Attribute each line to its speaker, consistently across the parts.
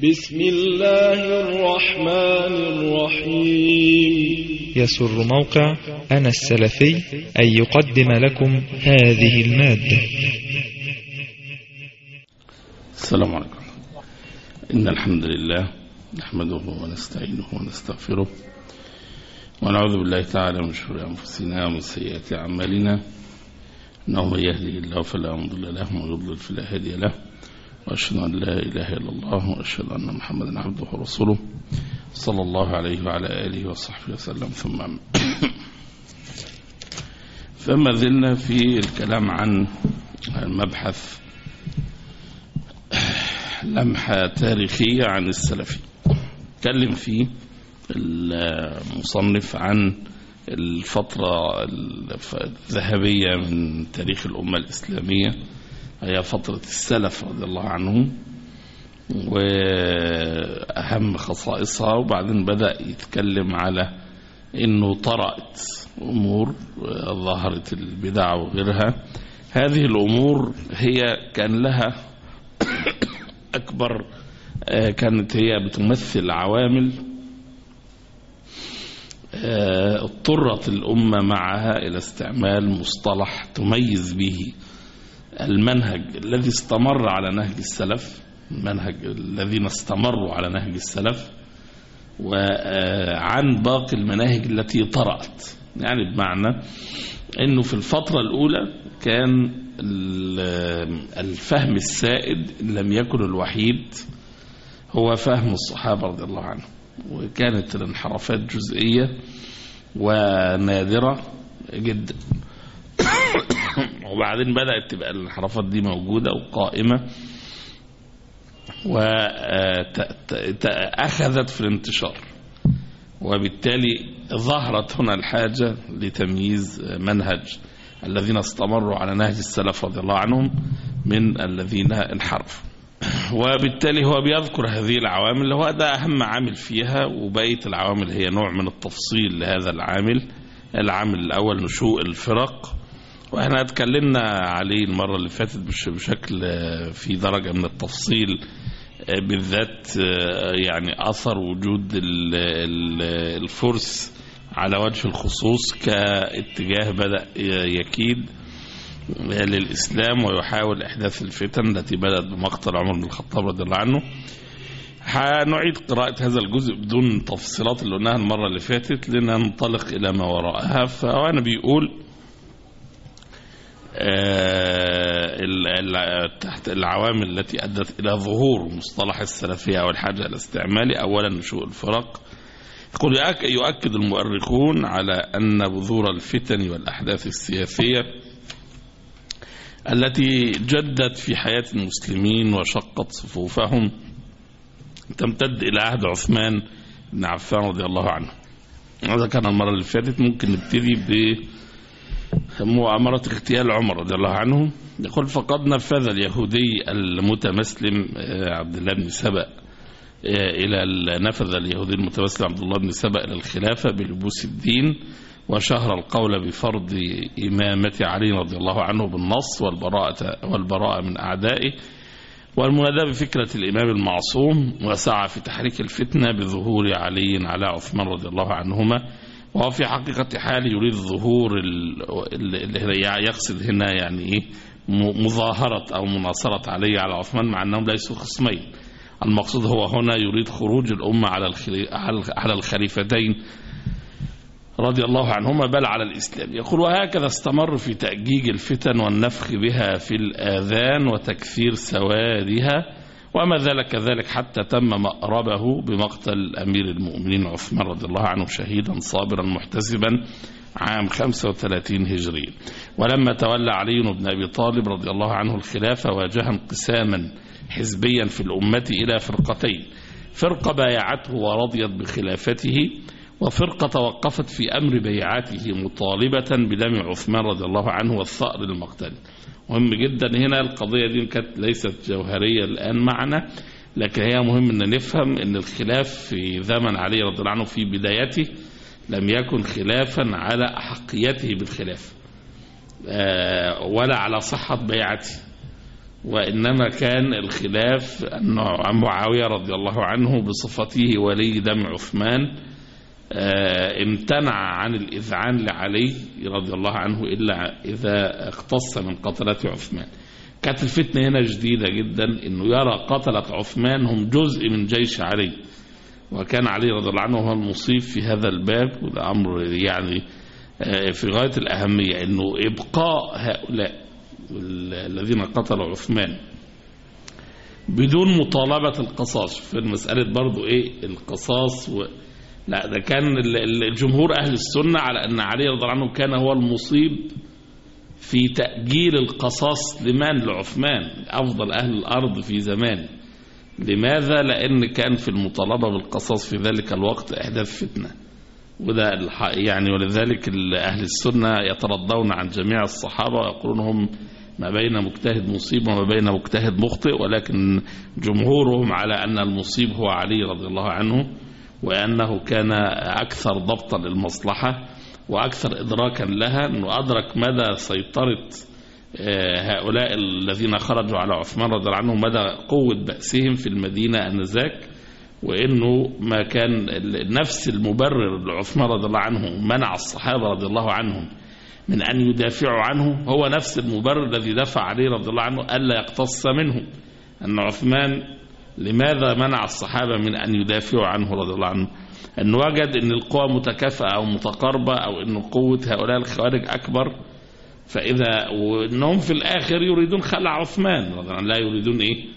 Speaker 1: بسم الله الرحمن الرحيم.
Speaker 2: يسر موقع أنا السلفي أن يقدم لكم هذه المادة.
Speaker 3: السلام عليكم. إن الحمد لله نحمده ونستعينه ونستغفره ونعوذ بالله تعالى من شرور أنفسنا ومن سيئات أعمالنا، إنه من يهده الله فلا مضل له ومن يضلل فلا هادي له، وأشهد أن لا إله إلا الله وأشهد أن محمدا عبده ورسوله صلى الله عليه وعلى آله وصحبه وسلم. ثم فما زلنا في الكلام عن المبحث لمحة تاريخية عن السلفي. تكلم فيه المصنف عن الفترة الذهبية من تاريخ الأمة الإسلامية، هي فترة السلف رضي الله عنهم وأهم خصائصها، وبعدين بدأ يتكلم على أنه طرأت أمور ظهرت البدع وغيرها. هذه الأمور هي كان لها أكبر، كانت هي بتمثل عوامل اضطرت الأمة معها إلى استعمال مصطلح تميز به المنهج الذي استمر على نهج السلف، المنهج الذين استمروا على نهج السلف، وعن باقي المناهج التي طرأت. يعني بمعنى أنه في الفترة الأولى كان الفهم السائد إن لم يكن الوحيد هو فهم الصحابة رضي الله عنهم، وكانت الانحرافات جزئية ونادرة جدا. وبعدين بدأت تبقى الانحرافات دي موجودة وقائمة وأخذت في الانتشار، وبالتالي ظهرت هنا الحاجة لتمييز منهج الذين استمروا على نهج السلف رضي الله عنهم من الذين انحرفوا. وبالتالي هو بيذكر هذه العوامل اللي هو ده أهم عامل فيها، وبقية العوامل هي نوع من التفصيل لهذا العامل. العامل الأول نشوء الفرق، وإحنا اتكلمنا عليه المرة اللي فاتت بشكل في درجة من التفصيل، بالذات يعني أثر وجود الفرس على وجه الخصوص كاتجاه بدأ يكيد للإسلام ويحاول إحداث الفتن التي بدأت بمقتل عمر بن الخطاب رضي الله عنه. هنعيد قراءة هذا الجزء بدون تفصيلات اللي قلناها المرة اللي فاتت لننطلق إلى ما وراءها. فأنا بيقول تحت العوامل التي أدت إلى ظهور مصطلح السلفية والحاجة إلى استعماله، أولا نشوء الفرق. يقول يؤكد المؤرخون على أن بذور الفتن والأحداث السياسية التي جدت في حياة المسلمين وشقت صفوفهم تمتد إلى عهد عثمان بن عفان رضي الله عنه. هذا كان المرة اللي فاتت. ممكن نبتدي بمؤامرة اغتيال عمر رضي الله عنه. يقول فقد نفذ اليهودي المتمسلم عبد الله بن سبأ نفذ اليهودي المتمسلم عبد الله بن سبأ إلى الخلافة بلبوس الدين، وشهر القول بفرض إمامة علي رضي الله عنه بالنص والبراءة من أعدائه والمناداة بفكرة الإمام المعصوم، وسعى في تحريك الفتنة بظهور علي على عثمان رضي الله عنهما. وهو في حقيقة حال يريد ظهور اللي يقصد هنا يعني إيه مظاهرة أو مناصرة علي على عثمان، مع أنهم ليسوا خصمين. المقصود هو هنا يريد خروج الأمة على الخليفتين رضي الله عنهما بل على الإسلام. يقول وهكذا استمر في تأجيج الفتن والنفخ بها في الآذان وتكثير سوادها، وما زال كذلك حتى تم مأربه بمقتل أمير المؤمنين عثمان رضي الله عنه شهيدا صابرا محتسبا عام 35 هجري. ولما تولى علي بن أبي طالب رضي الله عنه الخلافة واجه انقساما حزبيا في الأمة إلى فرقتين: فرقة بايعته ورضيت بخلافته، وفرقة توقفت في أمر بيعاته مطالبة بدم عثمان رضي الله عنه والثأر المقتل. مهم جدا هنا القضية دي كانت ليست جوهرية الآن معنا، لكن هي مهم أن نفهم أن الخلاف في زمن علي رضي الله عنه في بدايته لم يكن خلافا على أحقيته بالخلاف ولا على صحة بيعته، وإنما كان الخلاف أن معاوية رضي الله عنه بصفته ولي دم عثمان امتنع عن الإذعان لعلي رضي الله عنه إلا إذا اقتص من قتلة عثمان. كانت الفتنة هنا جديدة جدا، إنه يرى قتلة عثمان هم جزء من جيش علي، وكان علي رضي الله عنه هو المصيب في هذا الباب. وده أمر يعني في غاية الأهمية، إنه إبقاء هؤلاء الذين قتلوا عثمان بدون مطالبة القصاص. في المسألة برضو القصاص لا، ده كان الجمهور أهل السنة على أن علي رضي الله عنه كان هو المصيب في تأجيل القصاص لعثمان أفضل أهل الأرض في زمان. لماذا؟ لأن كان في المطالبة بالقصاص في ذلك الوقت إحداث فتنة، وده يعني ولذلك أهل السنة يترضون عن جميع الصحابة ويقولون هم ما بين مجتهد مصيب وما بين مجتهد مخطئ، ولكن جمهورهم على أن المصيب هو علي رضي الله عنه، وأنه كان أكثر ضبطا للمصلحة وأكثر إدراكا لها، أنه أدرك مدى سيطرة هؤلاء الذين خرجوا على عثمان رضي الله عنه، مدى قوة بأسهم في المدينة آنذاك، وإنه ما كان نفس المبرر لعثمان رضي الله عنه منع الصحابة رضي الله عنهم من أن يدافعوا عنه هو نفس المبرر الذي دفع عليه رضي الله عنه ألا يقتص منه. أن عثمان لماذا منع الصحابة من أن يدافعوا عنه رضي الله عنه؟ أنه وجد أن القوى متكافئة أو متقاربة، أو أن قوة هؤلاء الخوارج أكبر، فإذا وأنهم في الآخر يريدون خلع عثمان رضي الله عنه، لا يريدون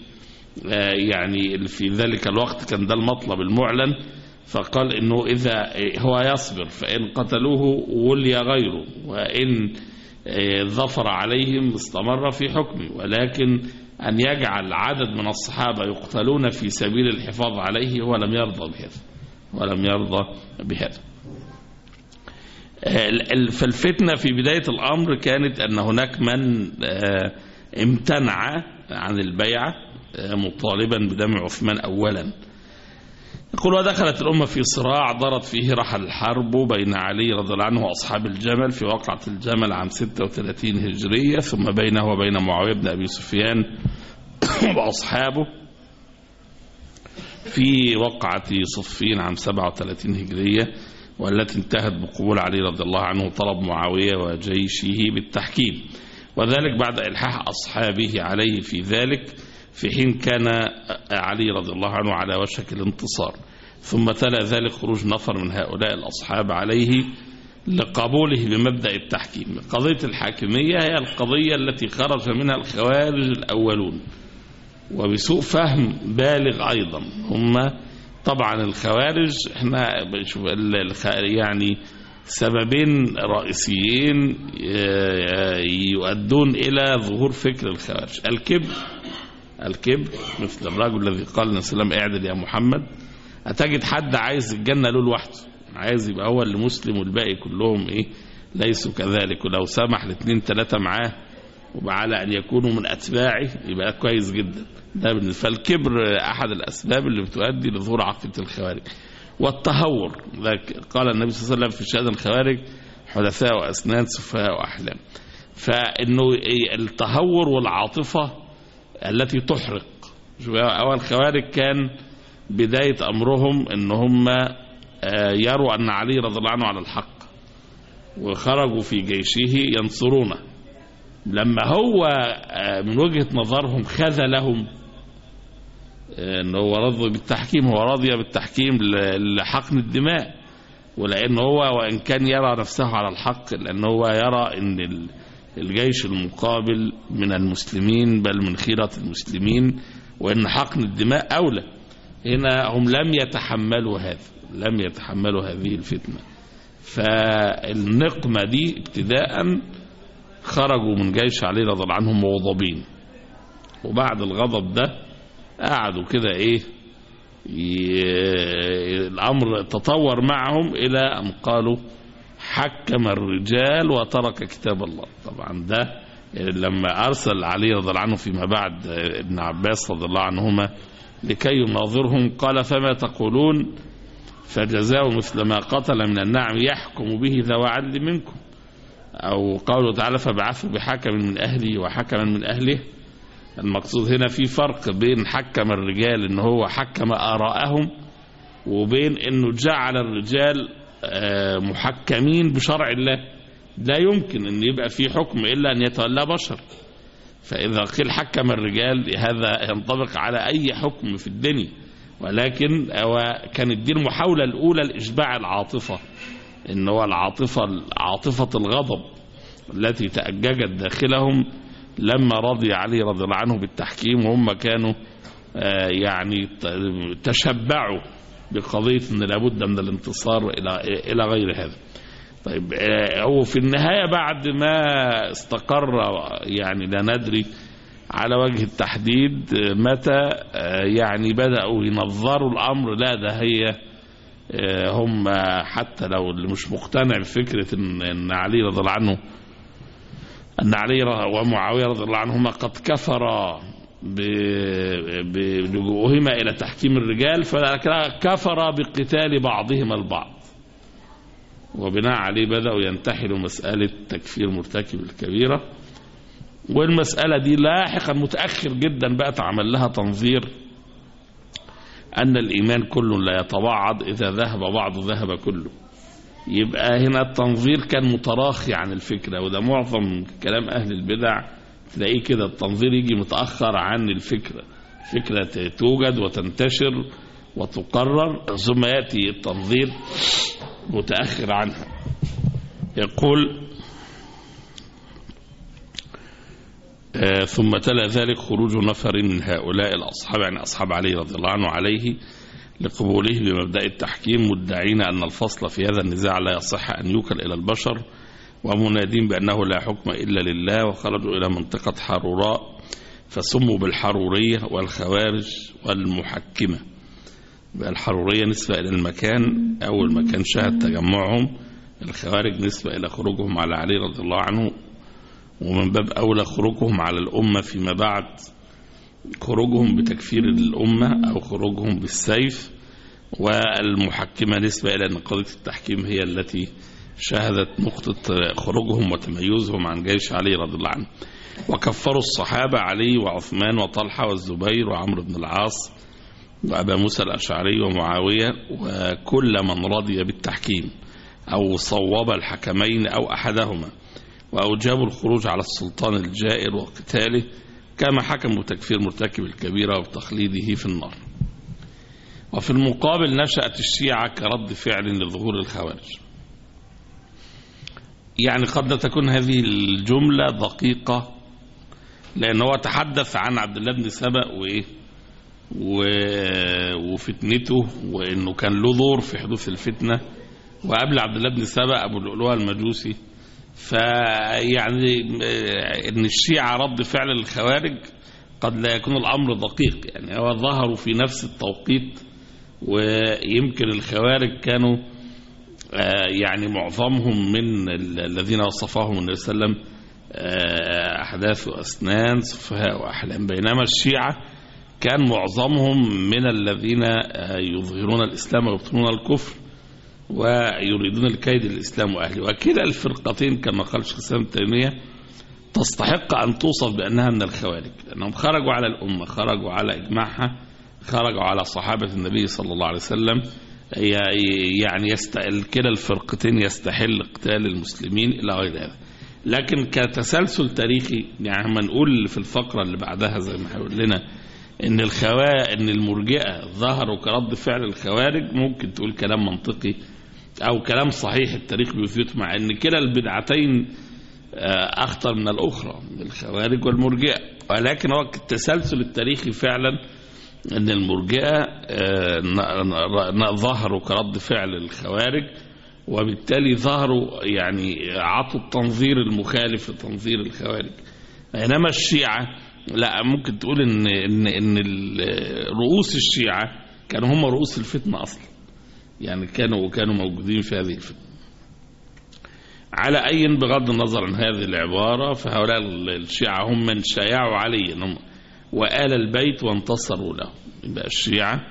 Speaker 3: يعني في ذلك الوقت كان ده المطلب المعلن. فقال إنه إذا هو يصبر فإن قتلوه ولي غيره، وإن ظفر عليهم استمر في حكمه، ولكن أن يجعل عدد من الصحابة يقتلون في سبيل الحفاظ عليه هو لم يرضى بهذا. فالفتنة في بداية الأمر كانت أن هناك من امتنع عن البيعة مطالبا بدم عثمان أولا. يقول: ودخلت الأمة في صراع ضرت فيه رحل الحرب بين علي رضي الله عنه وأصحاب الجمل في وقعة الجمل عام 36 هجرية، ثم بينه وبين معاوية بن أبي سفيان وأصحابه في وقعة صفين عام 37 هجرية، والتي انتهت بقبول علي رضي الله عنه طلب معاوية وجيشه بالتحكيم، وذلك بعد إلحاح أصحابه عليه في ذلك، في حين كان علي رضي الله عنه على وشك الانتصار. ثم تلا ذلك خروج نفر من هؤلاء الأصحاب عليه لقبوله بمبدأ التحكيم. قضية الحاكمية هي القضية التي خرج منها الخوارج الأولون، وبسوء فهم بالغ أيضا. هم طبعا الخوارج احنا بنشوف يعني سببين رئيسيين يؤدون إلى ظهور فكر الخوارج: الكبر مثل الرجل الذي قال النبي صلى الله عليه وسلم: اعدل يا محمد. هتجد حد عايز الجنة له لوحده، عايز يبقى هو اللي مسلم والباقي كلهم ليسوا كذلك، ولو سمح ل2 3 معاه وعلى أن يكونوا من أتباعه يبقى كويس جدا. ده بالنسبة للكبر أحد الأسباب اللي بتؤدي لظهور عقيدة الخوارج. والتهور، قال النبي صلى الله عليه وسلم في شأن الخوارج: حدثاء وأسنان سفهاء وأحلام. فإنه التهور والعاطفة التي تحرق. أول الخوارج كان بداية أمرهم إن هم يروا أن علي رضي الله عنه على الحق، وخرجوا في جيشه ينصرونه. لما هو من وجهة نظرهم خذلهم، إنه هو رضي بالتحكيم، هو راضي بالتحكيم لحقن الدماء، ولأنه هو وإن كان يرى نفسه على الحق، لأنه هو يرى أن الجيش المقابل من المسلمين بل من خيرة المسلمين، وإن حقن الدماء أولى. هنا هم لم يتحملوا هذه الفتنة، فالنقمة دي ابتداء خرجوا من جيش علي رضي الله عنهم مغضبين، وبعد الغضب ده قعدوا كده الأمر تطور معهم إلى أن قالوا: حكم الرجال وترك كتاب الله. طبعا ده لما أرسل علي رضي الله عنه فيما بعد ابن عباس رضي الله عنهما لكي يناظرهم، قال: فما تقولون؟ فجزاء مثل ما قتل من النعم يحكم به ذو عدل منكم. أو قوله تعالى: فبعثوا بحكم من أهله وحكما من أهله. المقصود هنا في فرق بين حكم الرجال ان هو حكم آراءهم، وبين انه جعل الرجال محكمين بشرع الله. لا يمكن ان يبقى في حكم الا ان يتولى بشر. فاذا قيل حكم الرجال هذا ينطبق على اي حكم في الدنيا، ولكن كانت دي المحاولة الاولى لاشباع العاطفة، ان هو عاطفة الغضب التي تأججت داخلهم لما رضي علي رضي الله عنه بالتحكيم، وهم كانوا يعني تشبعوا بقضية ان لابد من الانتصار الى غير هذا. طيب هو في النهاية بعد ما استقر يعني لا ندري على وجه التحديد متى يعني بدأوا ينظروا الأمر. لا ده هي هم حتى لو اللي مش مقتنع بفكرة ان علي رضي الله عنه أن علي ومعاوية رضي الله عنهما قد كفرا بلجوءهما إلى تحكيم الرجال، فكفرا بقتال بعضهما البعض، وبناء عليه بدأوا ينتحلوا مسألة تكفير مرتكب الكبيرة. والمسألة دي لاحقا متأخر جدا بقى تعمل لها تنظير، أن الإيمان كله لا يتبعض، إذا ذهب بعض ذهب كله. يبقى هنا التنظير كان متراخي عن الفكرة، وده معظم كلام أهل البدع تلاقيه كده، التنظير يجي متأخر عن الفكرة، فكرة توجد وتنتشر وتقرر ثم يأتي التنظير متأخر عنها. يقول ثم تلا ذلك خروج نفر من هؤلاء الأصحاب، يعني أصحاب علي رضي الله عنه عليه، لقبوله بمبدأ التحكيم، مدعين أن الفصل في هذا النزاع لا يصح أن يوكل إلى البشر، ومنادين بأنه لا حكم إلا لله، وخرجوا إلى منطقة حروراء فسموا بالحرورية والخوارج والمحكمة. الحرورية نسبة إلى المكان، أول مكان شهد تجمعهم، الخوارج نسبة إلى خروجهم على علي رضي الله عنه، ومن باب أولى خروجهم على الأمة فيما بعد، خروجهم بتكفير الأمة أو خروجهم بالسيف. والمحكمة نسبة إلى أن قضية التحكيم هي التي شهدت نقطة خروجهم وتميزهم عن جيش علي رضي الله عنه. وكفروا الصحابة علي وعثمان وطلحة والزبير وعمرو بن العاص وأبا موسى الأشعري ومعاوية وكل من رضي بالتحكيم أو صوب الحكمين أو أحدهما، وأوجبوا الخروج على السلطان الجائر وقتاله، كما حكموا تكفير مرتكب الكبيرة وتخليده في النار. وفي المقابل نشأت الشيعة كرد فعل لظهور الخوارج. يعني قد تكون هذه الجملة دقيقة، لأنه تحدث عن عبد الله بن سبأ وفتنته، وأنه كان له دور في حدوث الفتنة، وقبل عبد الله بن سبأ أبو اللؤلؤة المجوسي. فيعني ان الشيعة رد فعل الخوارج قد لا يكون الامر دقيق، يعني هو ظهروا في نفس التوقيت، ويمكن الخوارج كانوا يعني معظمهم من الذين وصفهم النبي صلى الله عليه وسلم احداث واسنان سفهاء واحلام، بينما الشيعة كان معظمهم من الذين يظهرون الاسلام ويبطنون الكفر ويريدون الكيد للإسلام وأهله. وكلا الفرقتين كما قال شيخ الإسلام ابن تيمية تستحق أن توصف بأنها من الخوارج، لأنهم خرجوا على الأمة، خرجوا على إجماعها، خرجوا على صحابة النبي صلى الله عليه وسلم. يعني كلا الفرقتين يستحل قتال المسلمين إلى غير هذا. لكن كتسلسل تاريخي، يعني ما نقول في الفقرة اللي بعدها زي ما هيقول لنا إن المرجئة ظهروا كرد فعل الخوارج، ممكن تقول كلام منطقي أو كلام صحيح التاريخ بيثبت، مع أن كلا البدعتين أخطر من الأخرى، الخوارج والمرجئة. ولكن هو التسلسل التاريخي فعلا أن المرجئة ظهروا كرد فعل الخوارج، وبالتالي ظهروا يعني عطوا التنظير المخالف لتنظير الخوارج. بينما الشيعة لا، ممكن تقول ان رؤوس الشيعة كانوا هم رؤوس الفتنة اصلا، يعني كانوا موجودين في هذه الفتنة. على اي بغض النظر عن هذه العبارة، فهؤلاء الشيعة هم من شايعوا علي وآل البيت وانتصروا له. يبقى الشيعة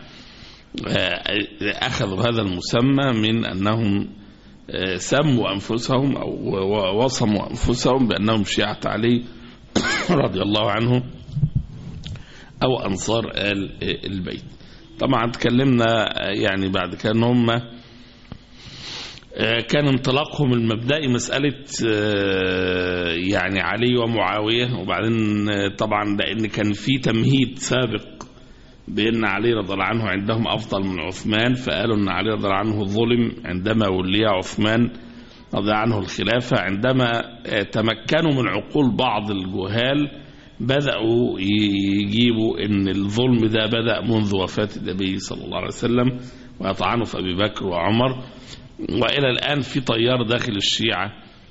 Speaker 3: اخذوا هذا المسمى من انهم سموا انفسهم او وصموا انفسهم بانهم شيعة علي رضي الله عنه أو أنصار آل البيت. طبعا تكلمنا يعني بعد كده ان هم كان انطلاقهم المبدئي مسألة يعني علي ومعاوية، وبعدين طبعا لأن كان في تمهيد سابق بأن علي رضي الله عنه عندهم أفضل من عثمان، فقالوا أن علي رضي الله عنه ظلم عندما ولي عثمان رضي الله عنه الخلافة. عندما تمكنوا من عقول بعض الجهال بدأوا يجيبوا أن الظلم ده بدأ منذ وفاة النبي صلى الله عليه وسلم، ويطعنوا في أبي بكر وعمر. وإلى الآن في تيار داخل الشيعة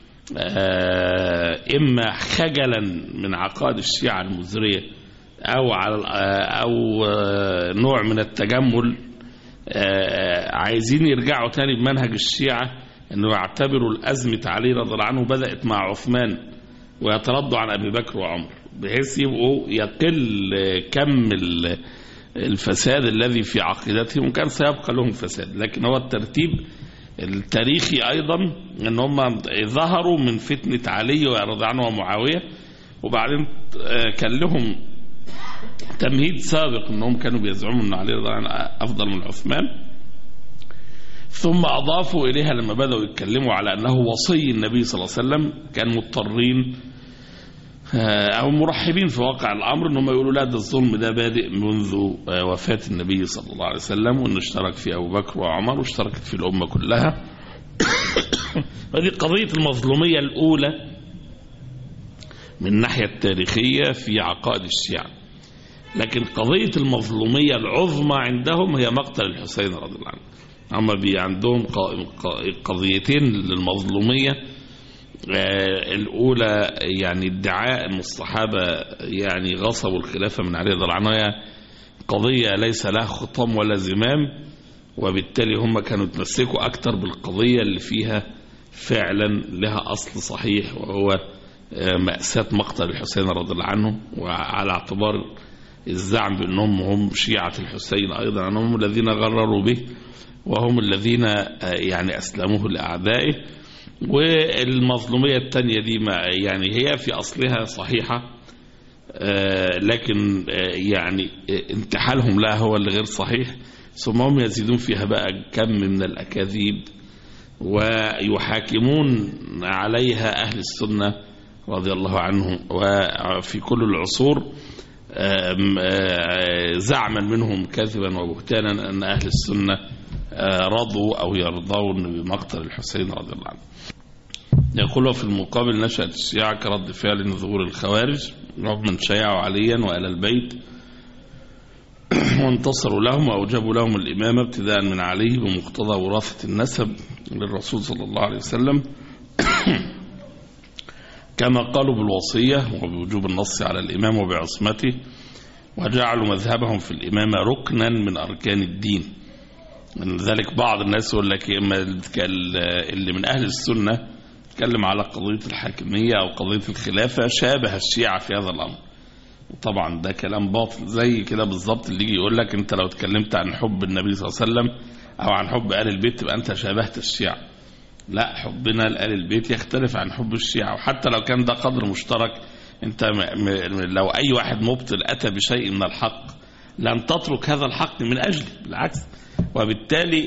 Speaker 3: إما خجلا من عقائد الشيعة المزرية أو نوع من التجمل، عايزين يرجعوا تاني بمنهج الشيعة أنه يعتبروا الأزمة علي رضي الله عنه بدأت مع عثمان ويتردوا عن أبي بكر وعمر، بحيث يبقوا يقل كم الفساد الذي في عقيدتهم، وكان سيبقى لهم فساد. لكن هو الترتيب التاريخي أيضا أن هم ظهروا من فتنة علي رضي عنه ومعاوية، وبعدين كان لهم تمهيد سابق أنهم كانوا بيزعموا أن علي رضي عنه أفضل من عثمان، ثم أضافوا إليها لما بدأوا يتكلموا على أنه وصي النبي صلى الله عليه وسلم، كان مضطرين أو مرحبين في واقع الأمر أنهم يقولوا لا ده الظلم ده بادئ منذ وفاة النبي صلى الله عليه وسلم، وأنه اشترك في أبو بكر وعمر واشتركت في الأمة كلها. هذه قضية المظلومية الأولى من الناحية التاريخية في عقائد الشيعة. لكن قضية المظلومية العظمى عندهم هي مقتل الحسين رضي الله عنه. هم عندهم قضيتين للمظلومية. الأولى يعني ادعاء أن الصحابة يعني غصبوا الخلافة من علي رضي الله عنه، قضية ليس لها خطام ولا زمام، وبالتالي هم كانوا يتمسكوا أكتر بالقضية اللي فيها فعلا لها أصل صحيح، وهو مأساة مقتل الحسين رضي الله عنه، وعلى اعتبار الزعم بأنهم هم شيعة الحسين أيضا، أنهم الذين غرروا به وهم الذين يعني أسلموه لأعدائه. والمظلومية الثانية دي يعني هي في أصلها صحيحة، لكن يعني انتحالهم لها هو اللي غير صحيح، ثم هم يزيدون فيها بقى كم من الأكاذيب ويحاكمون عليها أهل السنة رضي الله عنهم وفي كل العصور، زعما منهم كذبا وبهتانا أن أهل السنة رضوا أو يرضون بمقتل الحسين رضي الله عنه. يقول في المقابل نشأت الشيعة كرد فعل لظهور الخوارج رغم من شيعوا عليا وآل البيت وانتصروا لهم وأوجبوا لهم الإمامة ابتداء من علي بمقتضى وراثة النسب للرسول صلى الله عليه وسلم، كما قالوا بالوصية وبوجوب النص على الإمام وبعصمته، وجعلوا مذهبهم في الإمامة ركنا من أركان الدين. من ذلك بعض الناس يقول لك اللي من أهل السنة تكلم على قضية الحاكمية أو قضية الخلافة شابه الشيعة في هذا الأمر. طبعا ده كلام باطل، زي كده بالظبط اللي يجي يقول لك أنت لو تكلمت عن حب النبي صلى الله عليه وسلم أو عن حب آل البيت تبقى أنت شابهت الشيعة. لا، حبنا لآل البيت يختلف عن حب الشيعة، وحتى لو كان ده قدر مشترك، أنت لو أي واحد مبطل أتى بشيء من الحق لن تترك هذا الحق من أجله، بالعكس. وبالتالي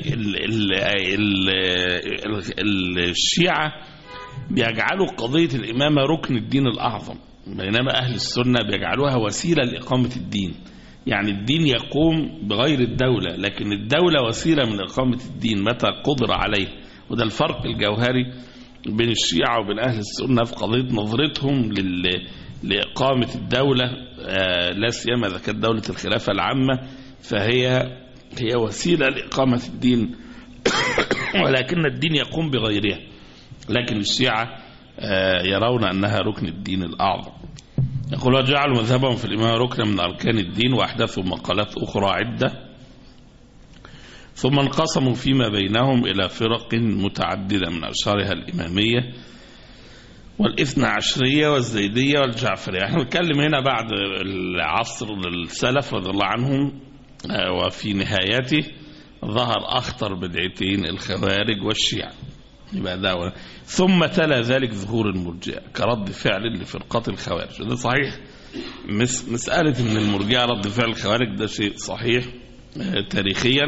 Speaker 3: الشيعة بيجعلوا قضية الإمامة ركن الدين الأعظم، بينما أهل السنة بيجعلوها وسيلة لإقامة الدين. يعني الدين يقوم بغير الدولة، لكن الدولة وسيلة من إقامة الدين متى قدر عليه. وده الفرق الجوهري بين الشيعة وبين أهل السنة في قضية نظرتهم لإقامة الدولة، لا سيما إذا كانت دولة الخلافة العامة، فهي وسيلة لإقامة الدين ولكن الدين يقوم بغيرها. لكن الشيعة يرون أنها ركن الدين الأعظم. يقول وجعلوا مذهبهم في الإمامة ركنا من أركان الدين، وأحدثوا مقالات أخرى عدة، ثم انقسموا فيما بينهم إلى فرق متعددة من أشهرها الإمامية والإثنى عشرية والزيدية والجعفرية. احنا نتكلم هنا بعد العصر السلف رضي الله عنهم، وفي نهايته ظهر أخطر بدعتين الخوارج والشيعة. يبقى ثم تلا ذلك ظهور المرجئة كرد فعل لفرقة الخوارج. ده صحيح مسألة ان المرجئة رد فعل الخوارج ده شيء صحيح تاريخيا،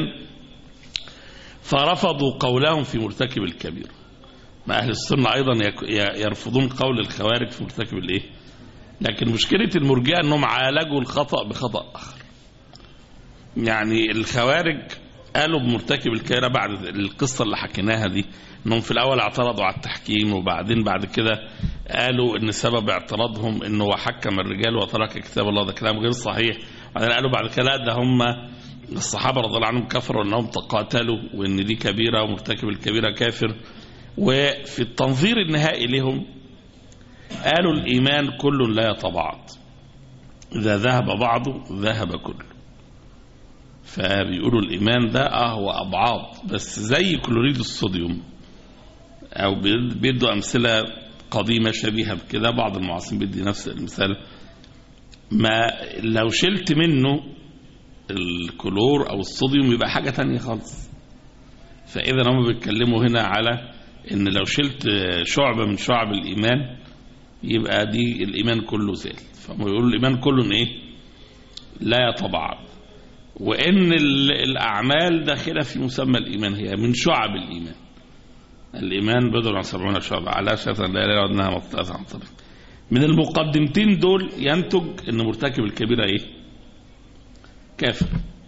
Speaker 3: فرفضوا قولهم في مرتكب الكبيرة. ما أهل السنة أيضا يرفضون قول الخوارج في مرتكب الإيه؟ لكن مشكلة المرجئة أنهم عالجوا الخطأ بخطأ آخر. يعني الخوارج قالوا بمرتكب الكبيرة بعد القصة اللي حكيناها دي، أنهم في الأول اعترضوا على التحكيم، وبعدين بعد كده قالوا أن سبب اعتراضهم أنه حكم الرجال وترك كتاب الله. ده كلام غير صحيح. بعدين قالوا بعد كده ده هم الصحابة رضي الله عنهم كفروا أنهم تقاتلوا، وأن دي كبيرة ومرتكب الكبيرة كافر. وفي التنظير النهائي لهم قالوا الإيمان كل لا يتبعض، إذا ذهب بعضه ذهب كله. فبيقولوا الإيمان ده هو أبعاض، بس زي كلوريد الصوديوم، أو بيدوا أمثلة قديمة شبيهة بكده. بعض المعاصرين بيدي نفس المثال. ما لو شلت منه الكلور أو الصوديوم يبقى حاجة تانية خالص. فإذا هم بيتكلموا هنا على إن لو شلت شعبة من شعب الإيمان يبقى دي الإيمان كله زال. فهم يقولوا الإيمان كله إيه؟ لا يتبعض، وإن الأعمال داخلة في مسمى الإيمان، هي من شعب الإيمان. الإيمان بضع عن 70 شعبة على شتى لا إله إلا أنها مقتطعة عن طريق. من المقدمتين دول ينتج إن مرتكب الكبيرة إيه؟ كافر.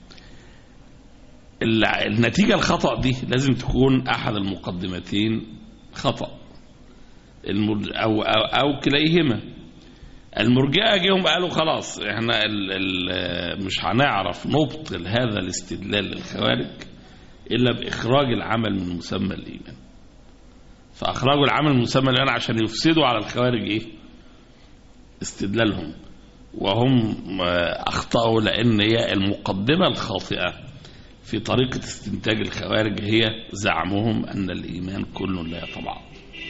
Speaker 3: النتيجة الخطأ دي لازم تكون أحد المقدمتين خطأ أو كليهما. المرجئة جيهم قالوا خلاص احنا مش هنعرف نبطل هذا الاستدلال للخوارج إلا بإخراج العمل من مسمى الإيمان. فأخرجوا العمل من مسمى الإيمان عشان يفسدوا على الخوارج إيه؟ استدلالهم. وهم أخطأوا، لأن هي المقدمة الخاطئة في طريقة استنتاج الخوارج هي زعمهم أن الإيمان كله لا يتبعض.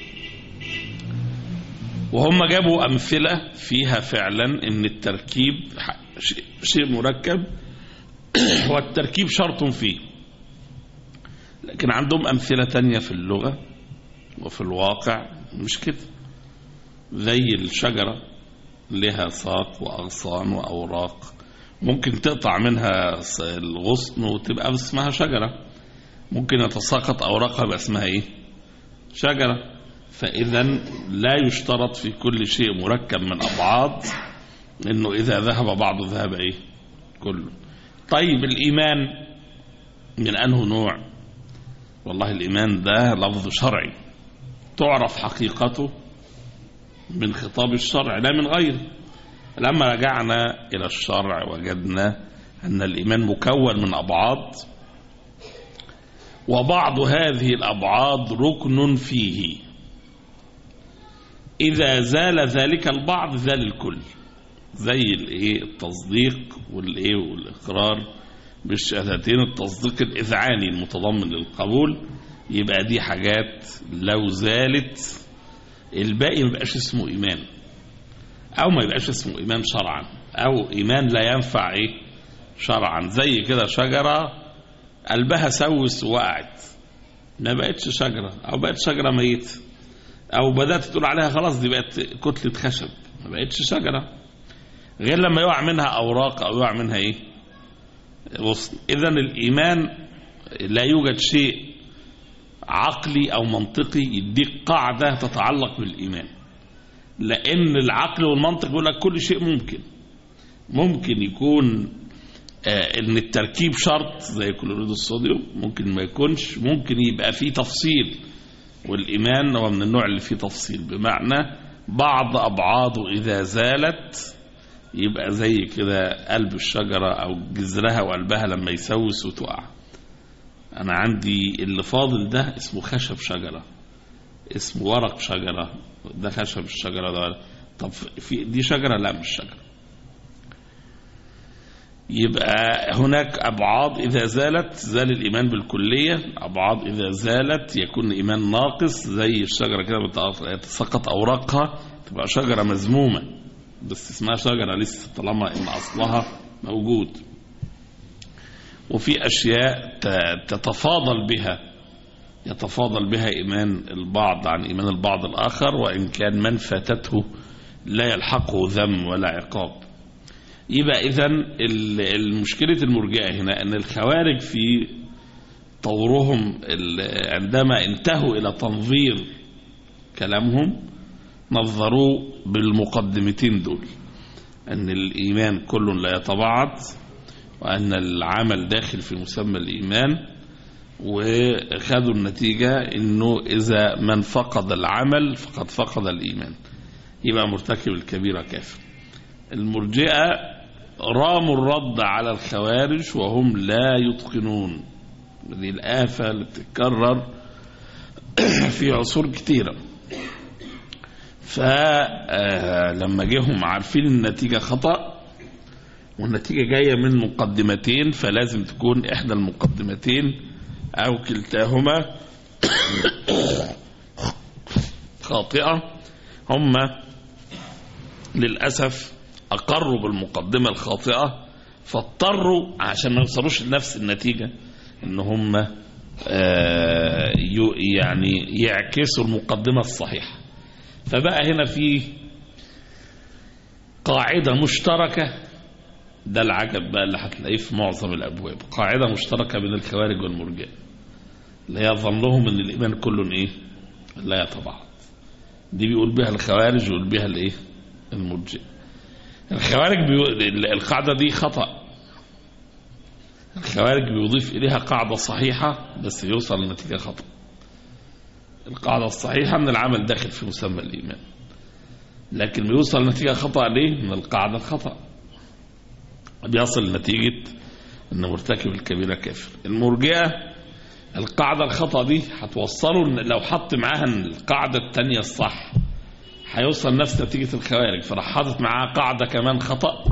Speaker 3: وهم جابوا أمثلة فيها فعلا أن التركيب شيء مركب والتركيب شرط فيه. لكن عندهم أمثلة تانية في اللغة وفي الواقع مش كده. زي الشجرة لها ساق وأغصان وأوراق، ممكن تقطع منها الغصن وتبقى اسمها شجرة، ممكن يتساقط أوراقها يبقى اسمها إيه؟ شجرة. فإذا لا يشترط في كل شيء مركب من أبعاض إنه إذا ذهب بعضه ذهب إيه؟ كله. طيب الإيمان من أنه نوع؟ والله الإيمان ده لفظ شرعي تعرف حقيقته من خطاب الشرع لا من غيره. لما رجعنا إلى الشرع وجدنا أن الإيمان مكون من أبعاض، وبعض هذه الأبعاض ركن فيه، إذا زال ذلك البعض زال الكل. زي التصديق والإقرار بالشهادتين. التصديق الإذعاني المتضمن للقبول، يبقى دي حاجات لو زالت الباقي ما يبقاش اسمه إيمان، أو ما يبقاش اسمه إيمان شرعا، أو إيمان لا ينفع شرعا. زي كده شجرة قلبها سوس ووقعت ما بقتش شجرة، أو بقت شجرة ميت، أو بدأت تقول عليها خلاص دي بقت كتلة خشب ما بقتش شجرة، غير لما يقع منها أوراق أو يقع منها غصن. إذن الإيمان لا يوجد شيء عقلي أو منطقي يديك قاعدة تتعلق بالإيمان، لأن العقل والمنطق يقول لك كل شيء ممكن يكون ان التركيب شرط زي كلوريد الصوديوم، ممكن ما يكونش، ممكن يبقى فيه تفصيل. والإيمان هو من النوع اللي فيه تفصيل، بمعنى بعض أبعاضه إذا زالت يبقى زي كده قلب الشجرة أو جذرها وقلبها لما يسوس وتقع. أنا عندي اللي فاضل ده اسمه خشب شجرة، اسمه ورق شجرة، ده خشب الشجرة ده. طب دي شجرة؟ لا مش شجرة. يبقى هناك أبعاض إذا زالت زال الإيمان بالكلية، أبعاض إذا زالت يكون إيمان ناقص. زي الشجرة كده بتسقط أوراقها تبقى شجرة مذمومة، بس اسمها شجرة لسه طالما إن أصلها موجود. وفي أشياء يتفاضل بها إيمان البعض عن إيمان البعض الآخر، وإن كان من فاتته لا يلحقه ذم ولا عقاب. يبقى إذن المشكلة المرجئة هنا أن الخوارج في طورهم عندما انتهوا إلى تنظير كلامهم نظروا بالمقدمتين دول، أن الإيمان كل لا يتبعض، وأن العمل داخل في مسمى الإيمان، وخذوا النتيجة أنه إذا من فقد العمل فقد فقد الإيمان، يبقى مرتكب الكبيرة كافر. المرجئة راموا الرد على الخوارج وهم لا يتقنون، هذه الآفة اللي بتتكرر في عصور كتيرة. فلما جيهم عارفين النتيجة خطأ والنتيجة جاية من مقدمتين، فلازم تكون إحدى المقدمتين أو كلتاهما خاطئة، هم للأسف أقروا بالمقدمة الخاطئة، فاضطروا عشان ما يوصلوش لنفس النتيجة إن هم يعني يعكسوا المقدمة الصحيحة. فبقى هنا في قاعدة مشتركة، ده العجب بقى اللي هتلاقيه في معظم الأبواب، قاعدة مشتركة بين الخوارج والمرجئة، اللي هي ظنهم ان الإيمان كله ايه لا يتبعض. دي بيقول بها الخوارج ويقول بها الايه المرجئة. الخوارج القاعدة دي خطأ، الخوارج بيضيف إليها قاعدة صحيحة بس يوصل لنتيجة خطأ. القاعدة الصحيحة من العمل داخل في مسمى الإيمان، لكن بيوصل لنتيجة خطأ ليه؟ من القاعدة الخطأ، بيصل لنتيجة أن مرتكب الكبيرة كافر. المرجئة القاعدة الخطأ دي هتوصله لو حط معاها القاعدة التانية الصح هيوصل نفس نتيجة الخوارج، فراح حاطط معاها قاعدة كمان خطأ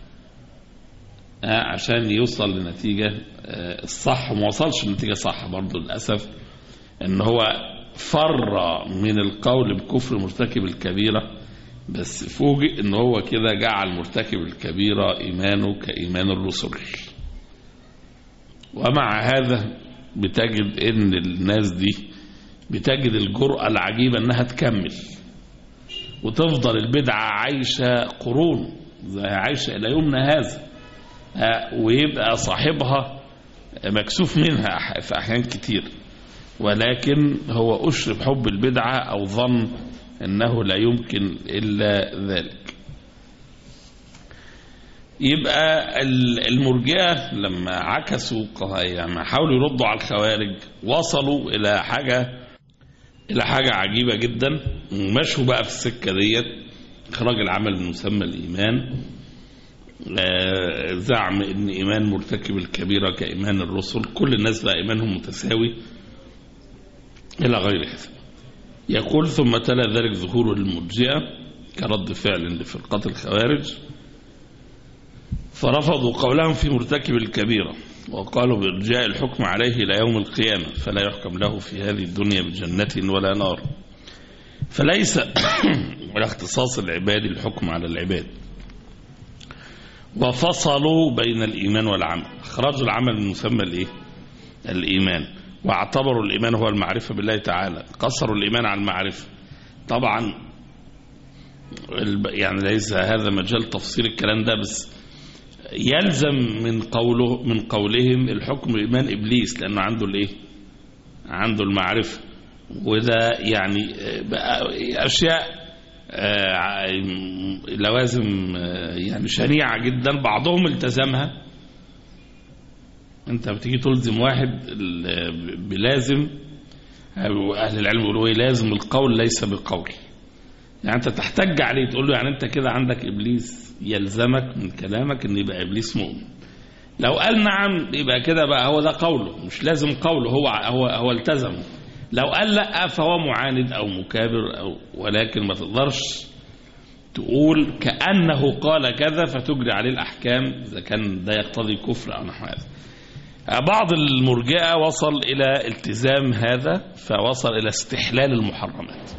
Speaker 3: عشان يوصل لنتيجة الصح، وما وصلش لنتيجة صح برضو للأسف، ان هو فر من القول بكفر مرتكب الكبيرة، بس فوجئ ان هو كده جعل مرتكب الكبيرة ايمانه كايمان الرسل. ومع هذا بتجد ان الناس دي بتجد الجرأة العجيبة انها تكمل وتفضل البدعة عايشة قرون، زي عايشة الى يومنا هذا، ويبقى صاحبها مكسوف منها في احيان كتير، ولكن هو أشرب حب البدعة أو ظن أنه لا يمكن إلا ذلك. يبقى المرجئة لما عكسوا يعني حاولوا يردوا على الخوارج وصلوا إلى حاجة عجيبة جدا، مشوا بقى في السكة ديت، إخراج العمل من مسمى الإيمان، زعم أن إيمان مرتكب الكبيرة كإيمان الرسل، كل الناس بقى إيمانهم متساوي إلى غير هذا. يقول ثم تلا ذلك ظهور المرجئة كرد فعل لفرقة الخوارج، فرفضوا قولهم في مرتكب الكبيرة وقالوا بإرجاء الحكم عليه إلى يوم القيامة، فلا يحكم له في هذه الدنيا بجنة ولا نار، فليس ولا اختصاص العباد الحكم على العباد. وفصلوا بين الإيمان والعمل، اخرجوا العمل من مسمى الإيمان، واعتبروا الإيمان هو المعرفة بالله تعالى، قصروا الإيمان على المعرفة. طبعا يعني ليس هذا مجال تفصيل الكلام ده، بس يلزم من قولهم الحكم إيمان إبليس، لأنه عنده عنده المعرفة، وده يعني أشياء لوازم يعني شنيعة جدا، بعضهم التزمها. انت بتيجي تلزم واحد بلازم، اهل العلم يقولوا لازم القول ليس بقول، يعني انت تحتج عليه تقول له يعني انت كده عندك ابليس، يلزمك من كلامك ان يبقى ابليس مؤمن. لو قال نعم يبقى كده بقى هو ده قوله، مش لازم قوله، هو التزم. لو قال لا فهو معاند او مكابر ولكن ما تقدرش تقول كأنه قال كذا فتجري عليه الأحكام إذا كان ده يقتضي كفر أو نحو هذا. بعض المرجئة وصل إلى التزام هذا، فوصل إلى استحلال المحرمات،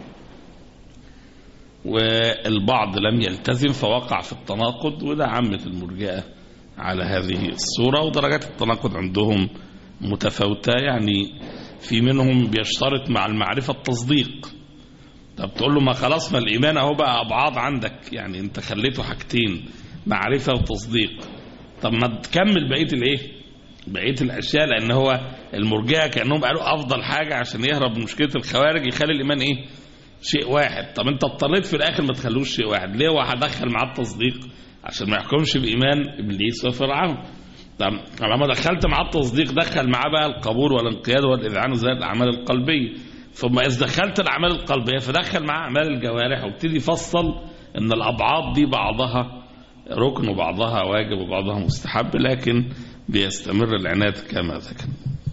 Speaker 3: والبعض لم يلتزم فوقع في التناقض، وده عامة المرجئة على هذه الصورة. ودرجات التناقض عندهم متفاوتة، يعني في منهم بيشترط مع المعرفة التصديق، طب تقول له ما خلاص، ما الإيمان أهو بقى أبعاد عندك، يعني أنت خليته حاجتين، معرفة وتصديق. طب ما تكمل بقية الأشياء، لأن هو المرجئة كأنهم قالوا أفضل حاجة عشان يهرب من مشكلة الخوارج يخلي الإيمان شيء واحد. طب أنت اضطريت في الآخر ما تخلوش شيء واحد ليه؟ وهدخل معاه التصديق عشان ما يحكمش بإيمان إبليس وفرعون. طب لما دخلت معاه التصديق دخل معاه بقى القبول والانقياد والإذعان وزي الأعمال القلبية. ثم إذا دخلت الأعمال القلبية فدخل معاه أعمال الجوارح، وابتدي يفصل إن الأبعاد دي بعضها ركن وبعضها واجب وبعضها مستحب، لكن بيستمر العناد كما ذكر.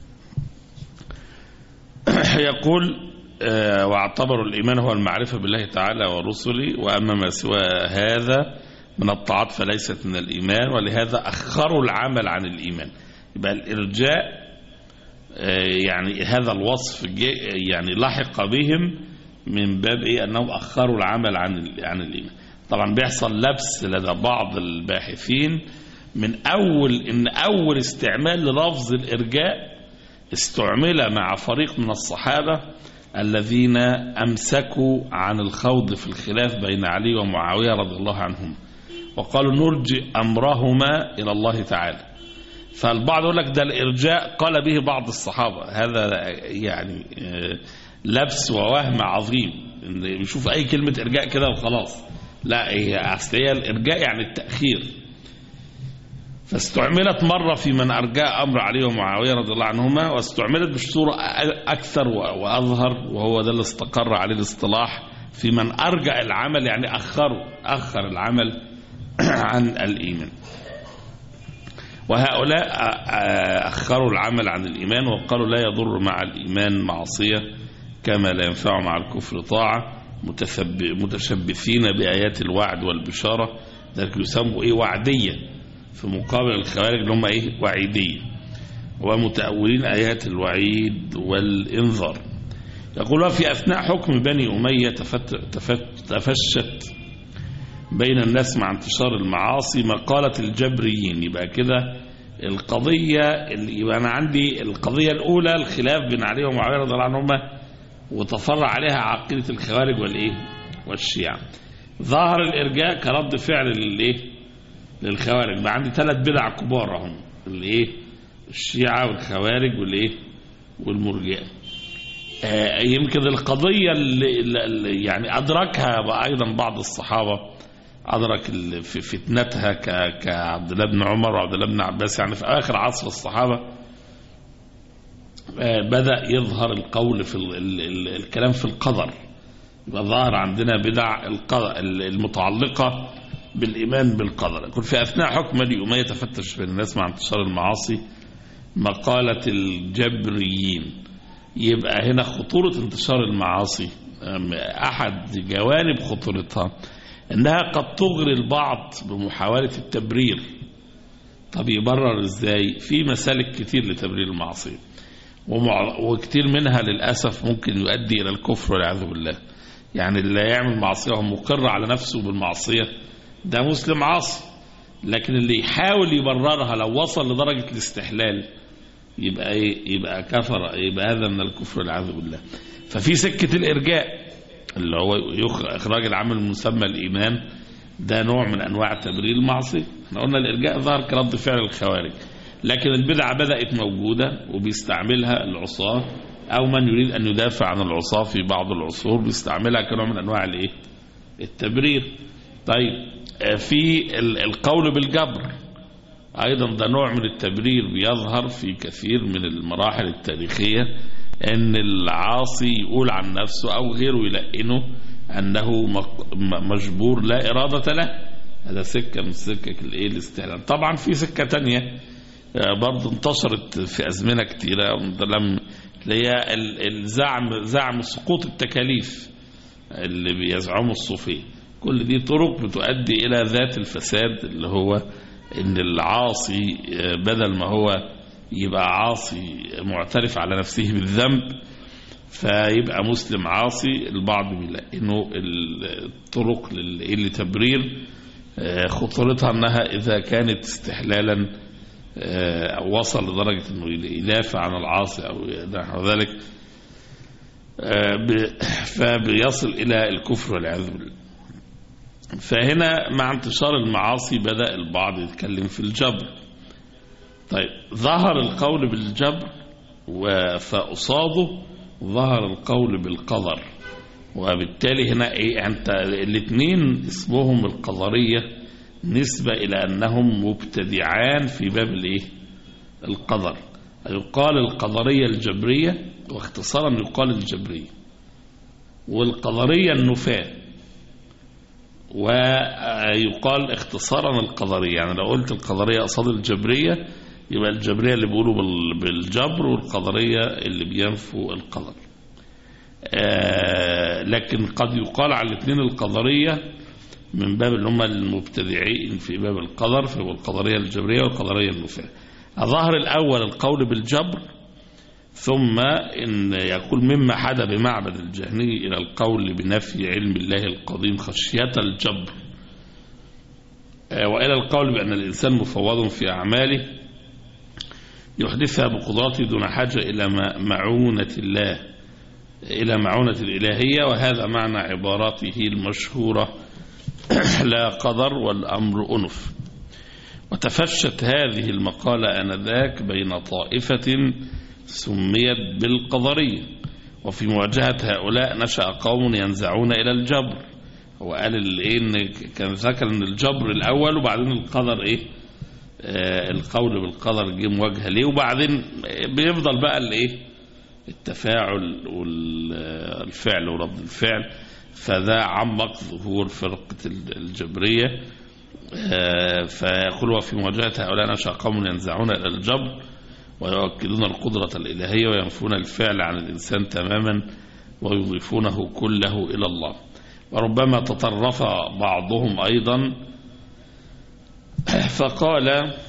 Speaker 3: يقول واعتبروا الإيمان هو المعرفة بالله تعالى ورسله، وأما ما سوى هذا من الطاعات فليست من الإيمان، ولهذا أخروا العمل عن الإيمان. يبقى الإرجاء يعني هذا الوصف يعني لحق بهم من باب أنهم أخروا العمل عن الإيمان. طبعا بيحصل لبس لدى بعض الباحثين من أول استعمال للفظ الإرجاء استعمل مع فريق من الصحابة الذين أمسكوا عن الخوض في الخلاف بين علي ومعاوية رضي الله عنهم، وقالوا نرجئ أمرهما إلى الله تعالى. فالبعض يقول لك ده الإرجاء قال به بعض الصحابة، هذا يعني لبس ووهم عظيم، نشوف أي كلمة إرجاء كده وخلاص. لا، هي الإرجاء يعني التأخير. فاستعملت مرة في من أرجاء أمر علي ومعاوية رضي الله عنهما، واستعملت بصورة أكثر وأظهر، وهو ده اللي استقر عليه الاصطلاح في من أرجع العمل، يعني أخر العمل عن الإيمان. وهؤلاء أخروا العمل عن الإيمان وقالوا لا يضر مع الإيمان معصية كما لا ينفع مع الكفر طاعة، متشبثين بآيات الوعد والبشارة، ذلك يسموا وعدية في مقابل الخوارج اللي هم وعيدية، ومتأولين آيات الوعيد والإنذار. يقول في أثناء حكم بني أمية تفشت بين الناس مع انتشار المعاصي مقالة الجبريين. يبقى كده القضية، يبقى أنا عندي القضية الأولى الخلاف بين علي ومعاوية رضي الله عنهما، وتفرع عليها عقيدة الخوارج والشيعة. ظهر الإرجاء كرد فعل للخوارج. بقى عندي 3 بدع كبار هم، الشيعة والخوارج والمرجئة. يمكن القضية اللي يعني أدركها أيضا بعض الصحابة، أدرك في فتنتها كعبد الله بن عمر وعبد الله بن عباس، يعني في آخر عصر الصحابة بدأ يظهر القول في الكلام في القدر. يبقى ظهر عندنا بدع المتعلقة بالإيمان بالقدر. يقول في أثناء حكم بني أمية تفتش بين الناس مع انتشار المعاصي مقالة الجبريين. يبقى هنا خطورة انتشار المعاصي، أحد جوانب خطورتها أنها قد تغري البعض بمحاولة التبرير. طب يبرر إزاي؟ في مسالك كتير لتبرير المعاصي، وكتير منها للأسف ممكن يؤدي إلى الكفر والعياذ بالله. يعني اللي يعمل معصية وهو مقر على نفسه بالمعصية ده مسلم عاصي، لكن اللي يحاول يبررها لو وصل لدرجة الاستحلال يبقى كفر، يبقى هذا من الكفر والعياذ بالله. ففي سكة الإرجاء اللي هو إخراج العمل المسمى الإيمان، ده نوع من أنواع تبرير المعصية. احنا قلنا الإرجاء ظهر كرد فعل الخوارج، لكن البدعة بدأت موجودة وبيستعملها العصاة أو من يريد أن يدافع عن العصاة في بعض العصور بيستعملها كنوع من أنواع التبرير. طيب في القول بالجبر أيضا ده نوع من التبرير بيظهر في كثير من المراحل التاريخية، أن العاصي يقول عن نفسه أو غيره يلقنه أنه مجبور لا إرادة له. هذا سكة من سكة الاستهلال. طبعا في سكة تانية برضه انتشرت في أزمنة كتيرة، هي زعم سقوط التكاليف اللي بيزعموا الصوفية. كل دي طرق بتؤدي إلى ذات الفساد، اللي هو إن العاصي بدل ما هو يبقى عاصي معترف على نفسه بالذنب فيبقى مسلم عاصي. البعض بيلاقينه الطرق لتبرير خطورتها أنها إذا كانت استحلالا أو وصل لدرجة أنه يدافع عن العاصي أو نحو ذلك فبيصل إلى الكفر والعياذ بالله. فهنا مع انتشار المعاصي بدأ البعض يتكلم في الجبر. طيب ظهر القول بالجبر فأصاده ظهر القول بالقدر، وبالتالي هنا انت الاثنين اسمهم القدرية نسبة إلى أنهم مبتدعان في باب القدر. يقال القدرية الجبرية، واختصارا يقال الجبرية، والقدرية النفاة، ويقال اختصارا القدرية. يعني لو قلت القدرية قصاد الجبرية يبقى الجبرية اللي بيقولوا بالجبر، والقدرية اللي بينفوا القدر. لكن قد يقال على الاثنين القدرية من باب اللي هم المبتدعين في باب القدر، فهو القدرية الجبرية والقدرية النفاة. ظهر الأول القول بالجبر، ثم إن يقول مما حدا بمعبد الجهني إلى القول بنفي علم الله القديم خشية الجبر، وإلى القول بأن الإنسان مفوض في أعماله يحدثها بقدراته دون حاجة إلى معونة الله، إلى معونة الإلهية. وهذا معنى عباراته المشهورة لا قدر والأمر أنف. وتفشت هذه المقالة آنذاك بين طائفة سميت بالقدرية، وفي مواجهة هؤلاء نشأ قوم ينزعون إلى الجبر. هو قال إن كان ذكر إن الجبر الأول وبعدين القدر القول بالقدر جه مواجهة ليه، وبعدين بيفضل بقى التفاعل والفعل ورد الفعل. فده عمق ظهور فرقة الجبرية. فيقول وفي مواجهة هؤلاء نشأ قوم ينزعون إلى الجبر ويؤكدون القدرة الإلهية وينفون الفعل عن الإنسان تماما ويضيفونه كله إلى الله. وربما تطرف بعضهم أيضا فقال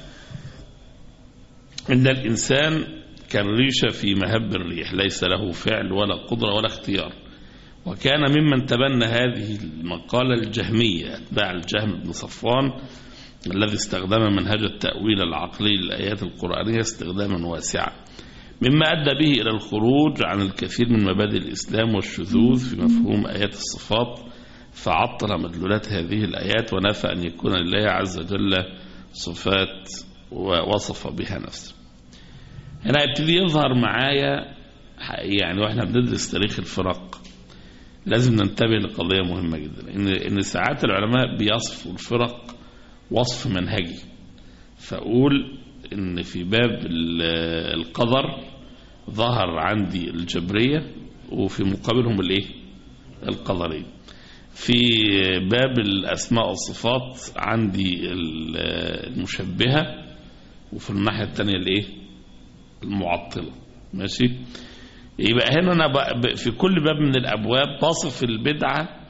Speaker 3: إن الإنسان كالريشة في مهب الريح، ليس له فعل ولا قدرة ولا اختيار. وكان ممن تبنى هذه المقالة الجهمية أتباع الجهم بن صفوان الذي استخدم منهج التأويل العقلي للآيات القرآنية استخداما واسعا، مما أدى به إلى الخروج عن الكثير من مبادئ الإسلام والشذوذ في مفهوم آيات الصفات، فعطل مدلولات هذه الآيات ونفى أن يكون لله عز وجل صفات ووصف بها نفسه. هنا يبتدي يظهر معايا يعني واحنا بندرس تاريخ الفرق لازم ننتبه لقضية مهمة جدا، إن ساعات العلماء بيصفوا الفرق وصف منهجي. فأقول إن في باب القدر ظهر عندي الجبرية وفي مقابلهم القدرية. في باب الأسماء والصفات عندي المشبهة، وفي الناحية الثانية المعطلة. ماشي. يبقى هنا أنا في كل باب من الأبواب بصف البدعة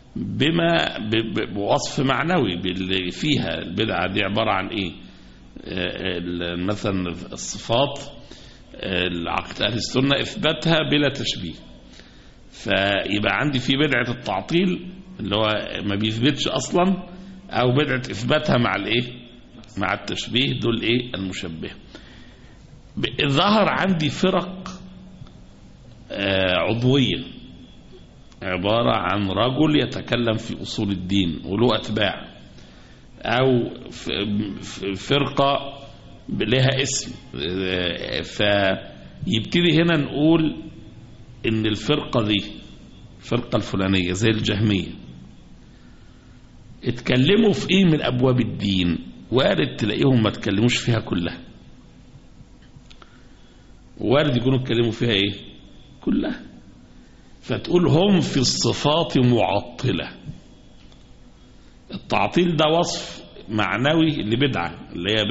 Speaker 3: بوصف معنوي باللي فيها. البدعة دي عبارة عن مثلا الصفات العقيدة أهل السنة إثباتها بلا تشبيه. فيبقى عندي في بدعة التعطيل اللي هو ما بيثبتش أصلا، أو بدعة إثباتها مع التشبيه، دول المشبه. ظهر عندي فرق عضوية عبارة عن رجل يتكلم في أصول الدين وله أتباع، أو فرقة لها اسم. فيبتدي هنا نقول إن الفرقة دي الفرقة الفلانية زي الجهمية اتكلموا في من أبواب الدين، وارد تلاقيهم ما تكلموش فيها كلها، وارد يكونوا اتكلموا فيها كلها. فتقول هم في الصفات معطلة. التعطيل ده وصف معنوي لبدعة اللي هي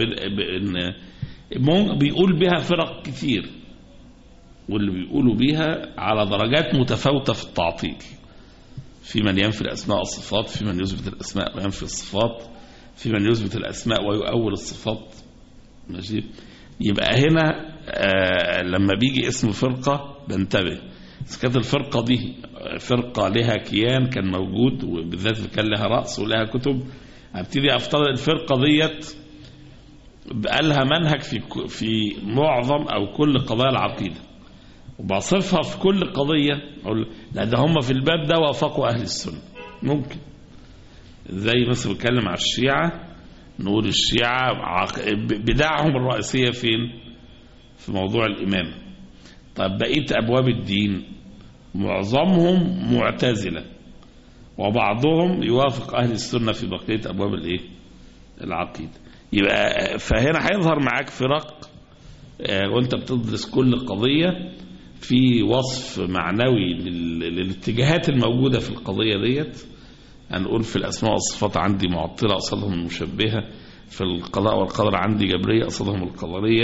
Speaker 3: بيقول بها فرق كتير، واللي بيقولوا بيها على درجات متفاوتة في التعطيل. في من ينفي الأسماء والصفات، في من يثبت الأسماء وينفي الصفات، في من يثبت الأسماء ويؤول الصفات. ماشي. يبقى هنا لما بيجي اسم فرقة بنتبه، إذا كانت الفرقة دي فرقة لها كيان كان موجود، وبالذات كان لها رأس ولها كتب، ابتدي افترض الفرقة ديت بقالها منهج في معظم أو كل قضايا العقيدة، وبصفها في كل قضية أقول لا ده هم في الباب ده وافقوا أهل السنة. ممكن زي مثلا بتكلم على الشيعة نقول الشيعة بدعهم الرئيسية فين؟ في موضوع الإمامة. طب بقية أبواب الدين معظمهم معتزلة وبعضهم يوافق أهل السنة في بقية أبواب الإيه؟ العقيدة. يبقى فهنا هيظهر معاك فرق وانت بتدرس كل قضية في وصف معنوي للاتجاهات الموجودة في القضية ديت. هنقول في الأسماء والصفات عندي معطلة قصدهم المشبهة، في القضاء والقدر عندي جبرية قصدهم القدرية،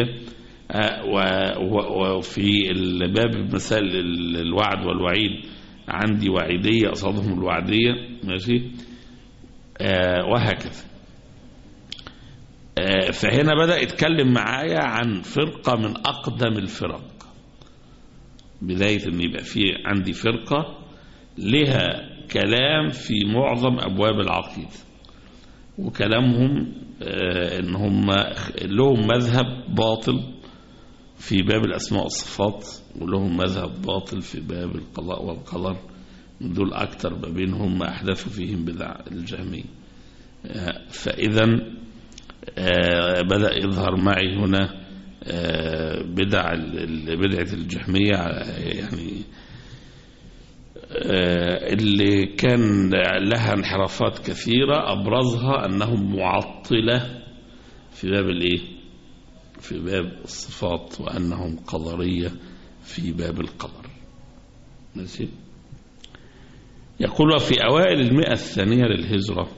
Speaker 3: وفي الباب مسائل الوعد والوعيد عندي وعيدية قصدهم الوعدية. ماشي، وهكذا. فهنا بدأ يتكلم معايا عن فرقة من أقدم الفرق، بداية أن يبقى في عندي فرقة لها كلام في معظم أبواب العقيدة، وكلامهم أن هم لهم مذهب باطل في باب الأسماء والصفات، ولهم مذهب باطل في باب القضاء والقدر. دول أكتر بابين هم أحدثوا فيهم بدع الجهمية. فإذا بدأ يظهر معي هنا بدعة الجهمية، يعني اللي كان لها انحرافات كثيرة، أبرزها أنهم معطلة في باب الإيه؟ في باب الصفات، وأنهم قدرية في باب القدر. ماشي. يقول: في أوائل 100 الثانية للهجرة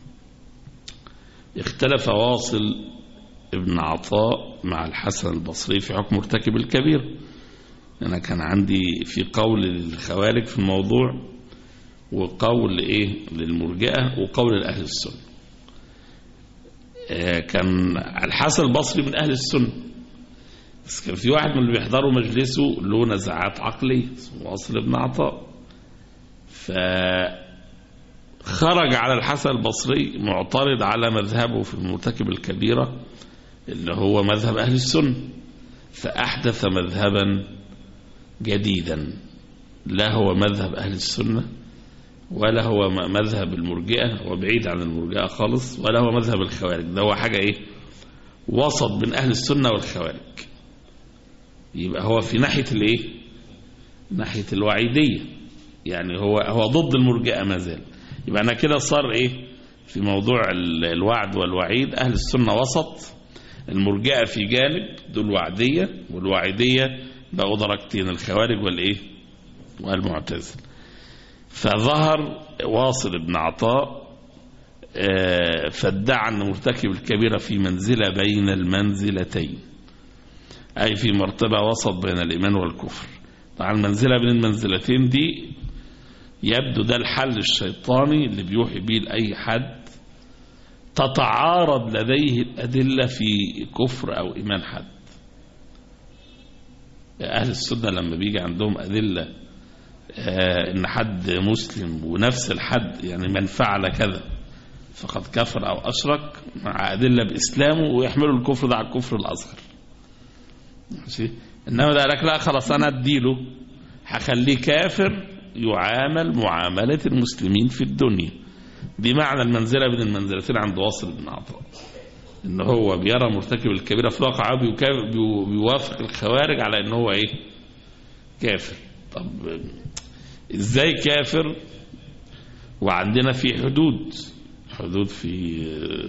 Speaker 3: اختلف واصل ابن عطاء مع الحسن البصري في حكم مرتكب الكبير. أنا كان عندي في قول للخوارج في الموضوع، وقول للمرجئة، وقول لأهل السنة. كان الحسن البصري من أهل السنة، بس كان في واحد من اللي بيحضروا مجلسه له نزعات عقلية اسمه واصل ابن عطاء، فخرج على الحسن البصري معترض على مذهبه في المرتكب الكبيرة اللي هو مذهب أهل السنة، فأحدث مذهبا جديدا لا هو مذهب أهل السنة ولا هو مذهب المرجئة، وبعيد عن المرجئة خالص، ولا هو مذهب الخوارج. ده هو حاجة وسط بين أهل السنة والخوارج. يبقى هو في ناحية ناحية الوعيدية، يعني هو ضد المرجئة ما زال. يبقى أنا كده صار في موضوع الوعد والوعيد أهل السنة وسط، المرجئة في جانب، دول وعدية، والوعيدية بقوا درجتين، الخوارج والمعتزل. فظهر واصل ابن عطاء فادعى أن مرتكب الكبيرة في منزلة بين المنزلتين، أي في مرتبة وسط بين الإيمان والكفر. طبعا المنزلة بين المنزلتين دي يبدو ده الحل الشيطاني اللي بيوحي بيه لأي حد تتعارض لديه الأدلة في كفر أو إيمان حد. أهل السنة لما بيجي عندهم أدلة إن حد مسلم ونفس الحد، يعني من فعل كذا فقد كفر أو أشرك، مع أدلة بإسلامه، ويحملوا الكفر ده على الكفر الأصغر. إنما ده لك لا خلاص أنا أديله، هخليه كافر يعامل معاملة المسلمين في الدنيا. دي معنى المنزلة بين المنزلتين عند واصل بن عطاء، إن هو بيرى مرتكب الكبيرة في الواقع بيوافق الخوارج على إن هو كافر. طب إزاي كافر وعندنا في حدود في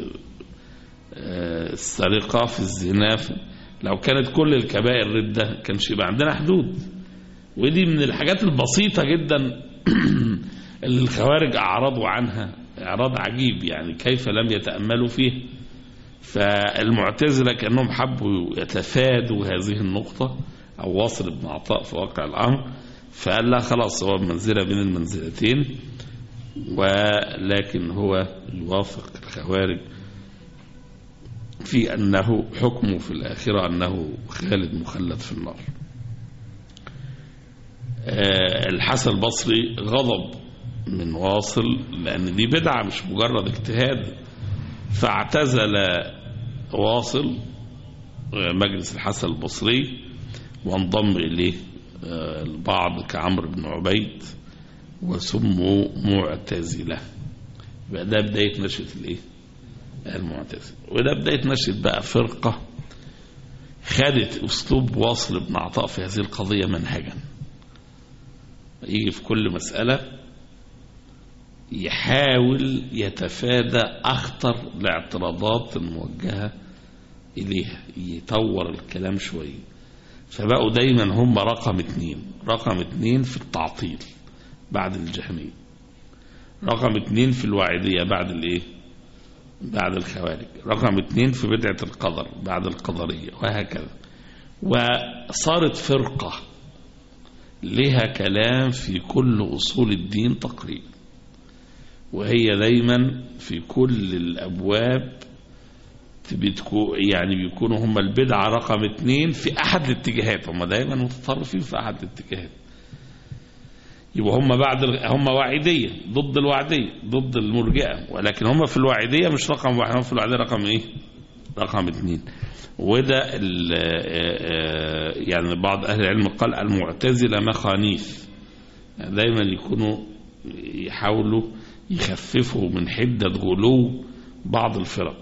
Speaker 3: السرقة، في الزنا، لو كانت كل الكبائر ردة كانش يبقى عندنا حدود. ودي من الحاجات البسيطة جدا اللي الخوارج أعرضوا عنها إعراض عجيب، يعني كيف لم يتأملوا فيه. فالمعتزلة كأنهم حبوا يتفادوا هذه النقطة، أو واصل ابن عطاء في واقع الأمر، فقال لا خلاص هو منزلة بين المنزلتين، ولكن هو يوافق الخوارج في أنه حكمه في الآخرة أنه خالد مخلد في النار. الحسن البصري غضب من واصل، لأن دي بدعة مش مجرد اجتهاد، فاعتزل واصل مجلس الحسن البصري وانضم إليه البعض كعمرو بن عبيد وسموا معتزلة. يبقى ده بداية نشأة الايه؟ المعتزلة. وده بداية نشأة بقى فرقة خدت أسلوب واصل بن عطاء في هذه القضية منهجا. يجي في كل مسألة يحاول يتفادى أخطر الاعتراضات الموجهة إليها، يطور الكلام شوية. فبقوا دايما هم رقم 2 في التعطيل بعد الجهمية، رقم 2 في الواعدية بعد الايه؟ بعد الخوارج، رقم 2 في بدعة القدر بعد القدرية، وهكذا. وصارت فرقة لها كلام في كل أصول الدين تقريبا، وهي دايما في كل الأبواب يعني بيكونوا هم البدعة رقم 2 في أحد الاتجاهات. هم دايما متطرفين في أحد الاتجاهات. يبقى هم واعدية ضد الوعدية، ضد المرجئة، ولكن هم في الواعدية مش رقم 1، هم في الواعدية رقم ايه؟ رقم 2. وده يعني بعض أهل العلم قال المعتزلة مخانيث، يعني دايما يكونوا يحاولوا يخففوا من حدة غلو بعض الفرق.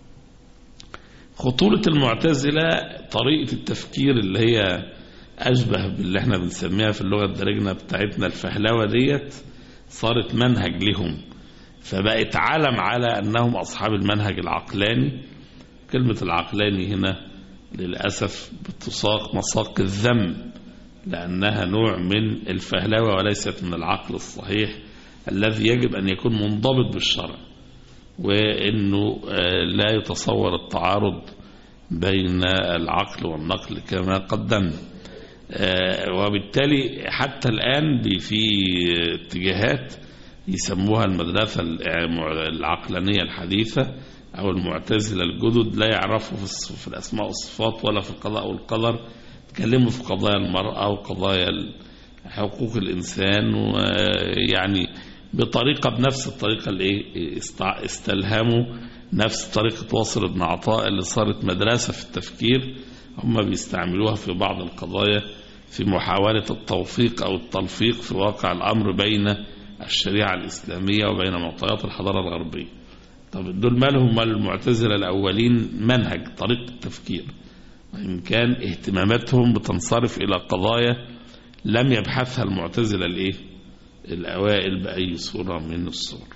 Speaker 3: خطورة المعتزلة طريقة التفكير اللي هي أشبه باللي احنا بنسميها في اللغة الدارجة بتاعتنا الفهلوة ديت، صارت منهج لهم، فبقت علم على أنهم أصحاب المنهج العقلاني. كلمة العقلاني هنا للأسف بتساق مساق الذم، لأنها نوع من الفهلوة وليست من العقل الصحيح الذي يجب أن يكون منضبط بالشرع، وأنه لا يتصور التعارض بين العقل والنقل كما قدمنا. وبالتالي حتى الآن في اتجاهات يسموها المدرسة العقلانية الحديثة أو المعتزلة الجدد، لا يعرفوا في الأسماء والصفات ولا في القضاء والقدر، تكلموا في قضايا المرأة وقضايا حقوق الإنسان، ويعني بطريقة بنفس الطريقة اللي استلهموا نفس طريقة واصل بن عطاء اللي صارت مدرسة في التفكير، هم بيستعملوها في بعض القضايا في محاولة التوفيق أو التلفيق في واقع الأمر بين الشريعة الإسلامية وبين معطيات الحضارة الغربية. طب دول مالهم المعتزلة الأولين؟ منهج، طريقة التفكير، وإن كان اهتماماتهم بتنصرف إلى قضايا لم يبحثها المعتزلة الأوائل بأي صورة من الصور.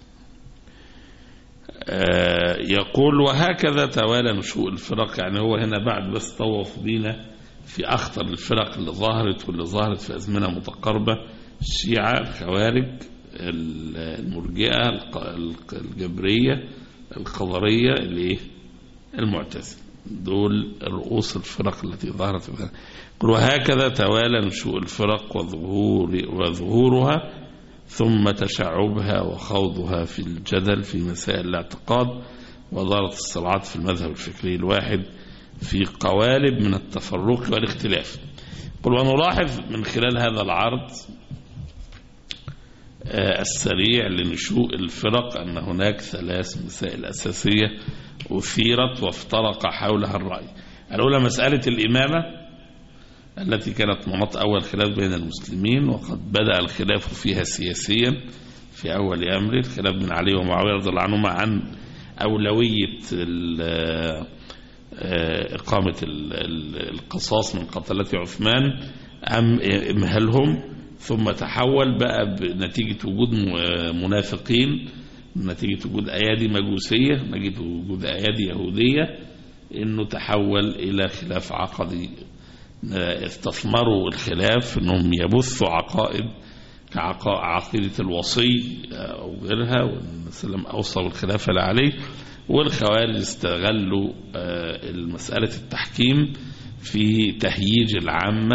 Speaker 3: يقول وهكذا توالى نشوء الفرق. يعني هو هنا بعد بس طوف بينا في أخطر الفرق اللي ظهرت واللي ظهرت في أزمنة متقاربة: الشيعة، الخوارج، المرجئة، الجبرية، القدرية، المعتزلة. دول رؤوس الفرق التي ظهرت في ذلك. وهكذا توالى نشوء الفرق وظهورها ثم تشعبها وخوضها في الجدل في مسائل الاعتقاد، وظهرت الصراعات في المذهب الفكري الواحد في قوالب من التفرق والاختلاف. قل ونلاحظ من خلال هذا العرض السريع لنشوء الفرق أن هناك 3 مسائل أساسية أثيرت وافترق حولها الرأي. الأولى مسألة الإمامة التي كانت مناط أول خلاف بين المسلمين، وقد بدأ الخلاف فيها سياسيا في أول أمره، الخلاف بين علي ومعاوية رضي الله عنهما عن أولوية إقامة القصاص من قتلة عثمان أم إمهالهم، ثم تحول بقى بنتيجة وجود منافقين، نتيجة وجود أيادي مجوسية، نتيجة وجود أيادي يهودية، إنه تحول إلى خلاف عقدي. استثمروا الخلاف انهم يبثوا عقائد كعقيدة الوصي او غيرها، والسلام اوصى بالخلافة لعليه. والخوارج استغلوا مسألة التحكيم في تهييج العامة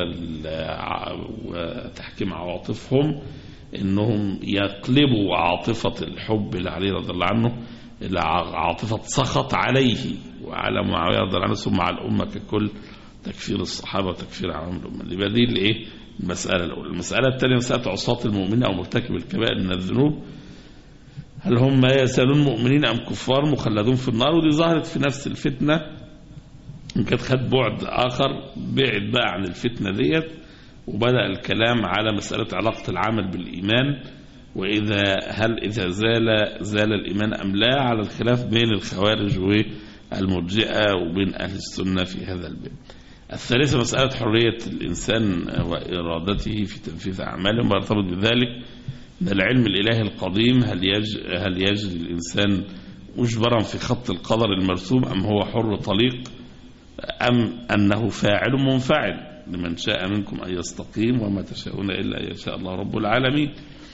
Speaker 3: وتحكيم عواطفهم، انهم يقلبوا عاطفة الحب لعلي رضي الله عنه الى عاطفة سخط عليه وعلى معاوية رضي الله عنه ثم على الأمة ككل، تكفير الصحابة وتكفير عوام الأمة. اللي بديل المسألة الأولى. المسألة الثانية مسألة عصاة المؤمنين أو مرتكب الكبائر من الذنوب، هل هم يزالون مؤمنين أم كفار مخلدون في النار؟ ودي ظهرت في نفس الفتنة، إن كانت خد بعد آخر بعد بقى عن الفتنة ديت، وبدأ الكلام على مسألة علاقة العمل بالإيمان، إذا زال الإيمان أم لا، على الخلاف بين الخوارج والمرجئة وبين أهل السنة في هذا الباب. الثالثة مسألة حرية الإنسان وإرادته في تنفيذ أعماله، ويرتبط بذلك أن العلم الإلهي القديم هل يجري الإنسان مجبرا في خط القدر المرسوم، أم هو حر طليق، أم أنه فاعل منفعل لمن شاء منكم أن يستقيم وما تشاءون إلا أن يشاء الله رب العالمين.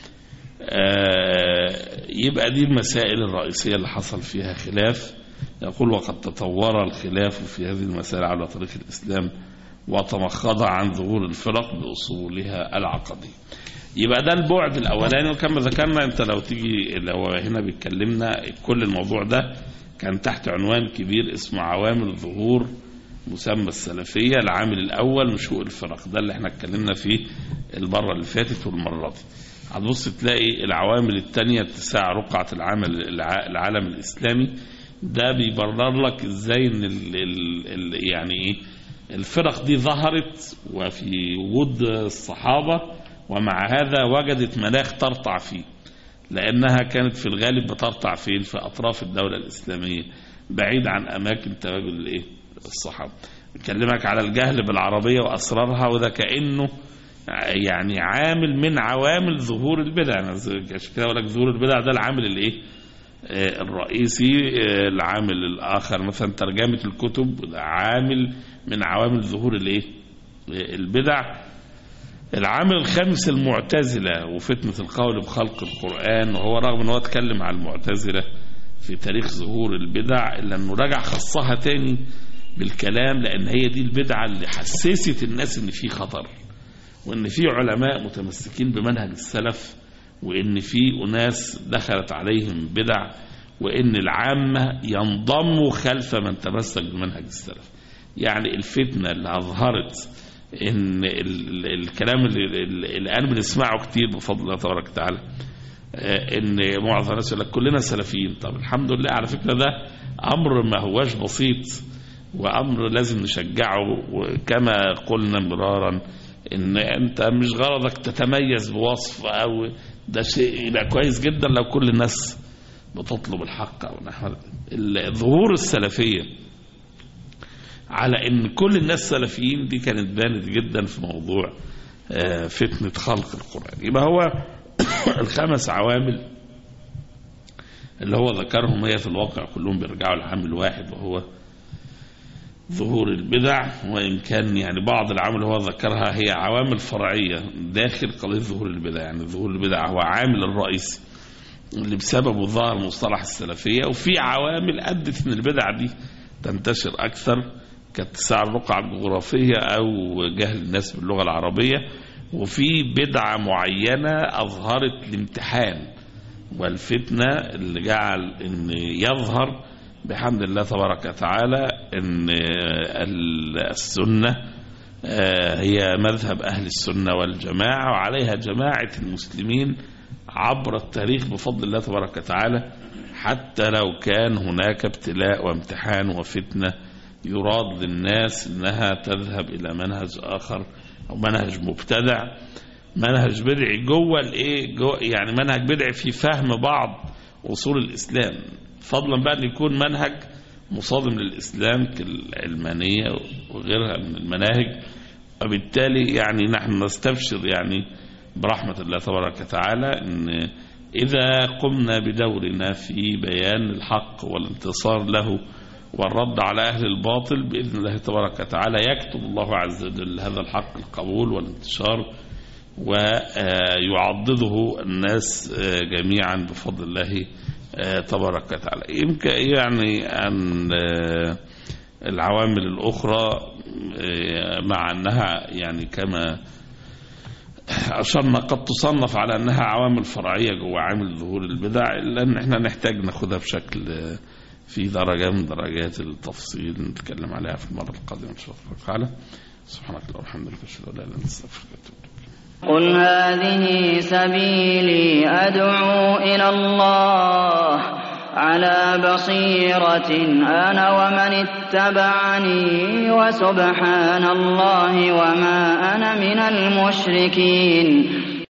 Speaker 3: يبقى دي المسائل الرئيسية اللي حصل فيها خلاف. يقول: وقد تطور الخلاف في هذه المسائل على طريق الإسلام وتمخض عن ظهور الفرق بأصولها العقدية. يبقى ده البعد الأولاني. وكما ذكرنا، أنت لو هنا بيتكلمنا كل الموضوع ده كان تحت عنوان كبير اسمه عوامل ظهور مسمى السلفية. العامل الأول نشوء الفرق، ده اللي احنا اتكلمنا فيه المرة اللي فاتت والمرة دي. هتبص تلاقي العوامل التانية اتساع رقعة العالم الإسلامي. ده بيبرر لك ازاي ان يعني ايه الفرق دي ظهرت وفي وجود الصحابة، ومع هذا وجدت مناخ ترتع فيه، لأنها كانت في الغالب بترتع فين؟ في أطراف الدولة الإسلامية بعيد عن أماكن تواجد الصحابة. بكلمك على الجهل بالعربية وأسرارها، وده كأنه يعني عامل من عوامل ظهور البدع. عشان كده أقول لك ظهور البدع ده العامل الرئيسي. العامل الآخر مثلا ترجمة الكتب، عامل من عوامل ظهور البدع. العامل الخامس المعتزلة وفتنة القول بخلق القرآن، وهو رغم أنه اتكلم عن المعتزلة في تاريخ ظهور البدع إلا أنه رجع خصها تاني بالكلام، لأن هي دي البدعة اللي حسست الناس أن في خطر، وأن في علماء متمسكين بمنهج السلف، وأن في أناس دخلت عليهم بدع، وأن العامة ينضموا خلف من تمسك بمنهج السلف. يعني الفتنة اللي أظهرت ان الكلام اللي الان بنسمعه كتير بفضل الله تبارك وتعالى، ان معظم الناس يقول لك كلنا سلفيين. طب الحمد لله، على فكره ده امر ما هواش بسيط، وامر لازم نشجعه. وكما قلنا مرارا ان انت مش غرضك تتميز بوصف، او ده شيء يبقى كويس جدا لو كل الناس بتطلب الحق او نحو ظهور السلفيه على ان كل الناس سلفيين. دي كانت بانت جدا في موضوع فتنة خلق القرآن. يبقى هو الخمس عوامل اللي هو ذكرهم هي في الواقع كلهم بيرجعوا لعامل واحد، وهو ظهور البدع. وإن كان يعني بعض العوامل هو ذكرها هي عوامل فرعية داخل قضية ظهور البدع. يعني ظهور البدع هو عامل الرئيسي اللي بسببه ظهر مصطلح السلفية، وفي عوامل أدت إن البدع دي تنتشر أكثر كاتساع الرقعة الجغرافية أو جهل الناس باللغة العربية. وفي بدعة معينة أظهرت الامتحان والفتنة اللي جعل أن يظهر بحمد الله تبارك وتعالى أن السنة هي مذهب أهل السنة والجماعة، وعليها جماعة المسلمين عبر التاريخ بفضل الله تبارك وتعالى، حتى لو كان هناك ابتلاء وامتحان وفتنة يراد للناس انها تذهب الى منهج اخر او منهج مبتدع، منهج بدعي يعني منهج بدعي في فهم بعض اصول الاسلام، فضلا بقى ان يكون منهج مصادم للاسلام كالعلمانيه وغيرها من المناهج. وبالتالي يعني نحن نستبشر يعني برحمه الله تبارك وتعالى ان اذا قمنا بدورنا في بيان الحق والانتصار له والرد على أهل الباطل بإذن الله تبارك وتعالى، يكتب الله عز وجل هذا الحق القبول والانتشار، ويعضده الناس جميعا بفضل الله تبارك وتعالى. يمكن يعني أن العوامل الأخرى مع أنها يعني كما أشرنا قد تصنف على أنها عوامل فرعية جوا عامل ظهور البدع، إلا أن احنا نحتاج ناخدها بشكل في درجة من درجات التفصيل نتكلم عليها في المرة القادمة إن شاء الله تعالى. سبحانك اللهم وبحمدك أشهد أن لا إله إلا أنت أستغفرك وأتوب إليك.
Speaker 4: قل هذه سبيلي أدعو إلى الله على بصيرة أنا ومن اتبعني وسبحان الله وما أنا من المشركين.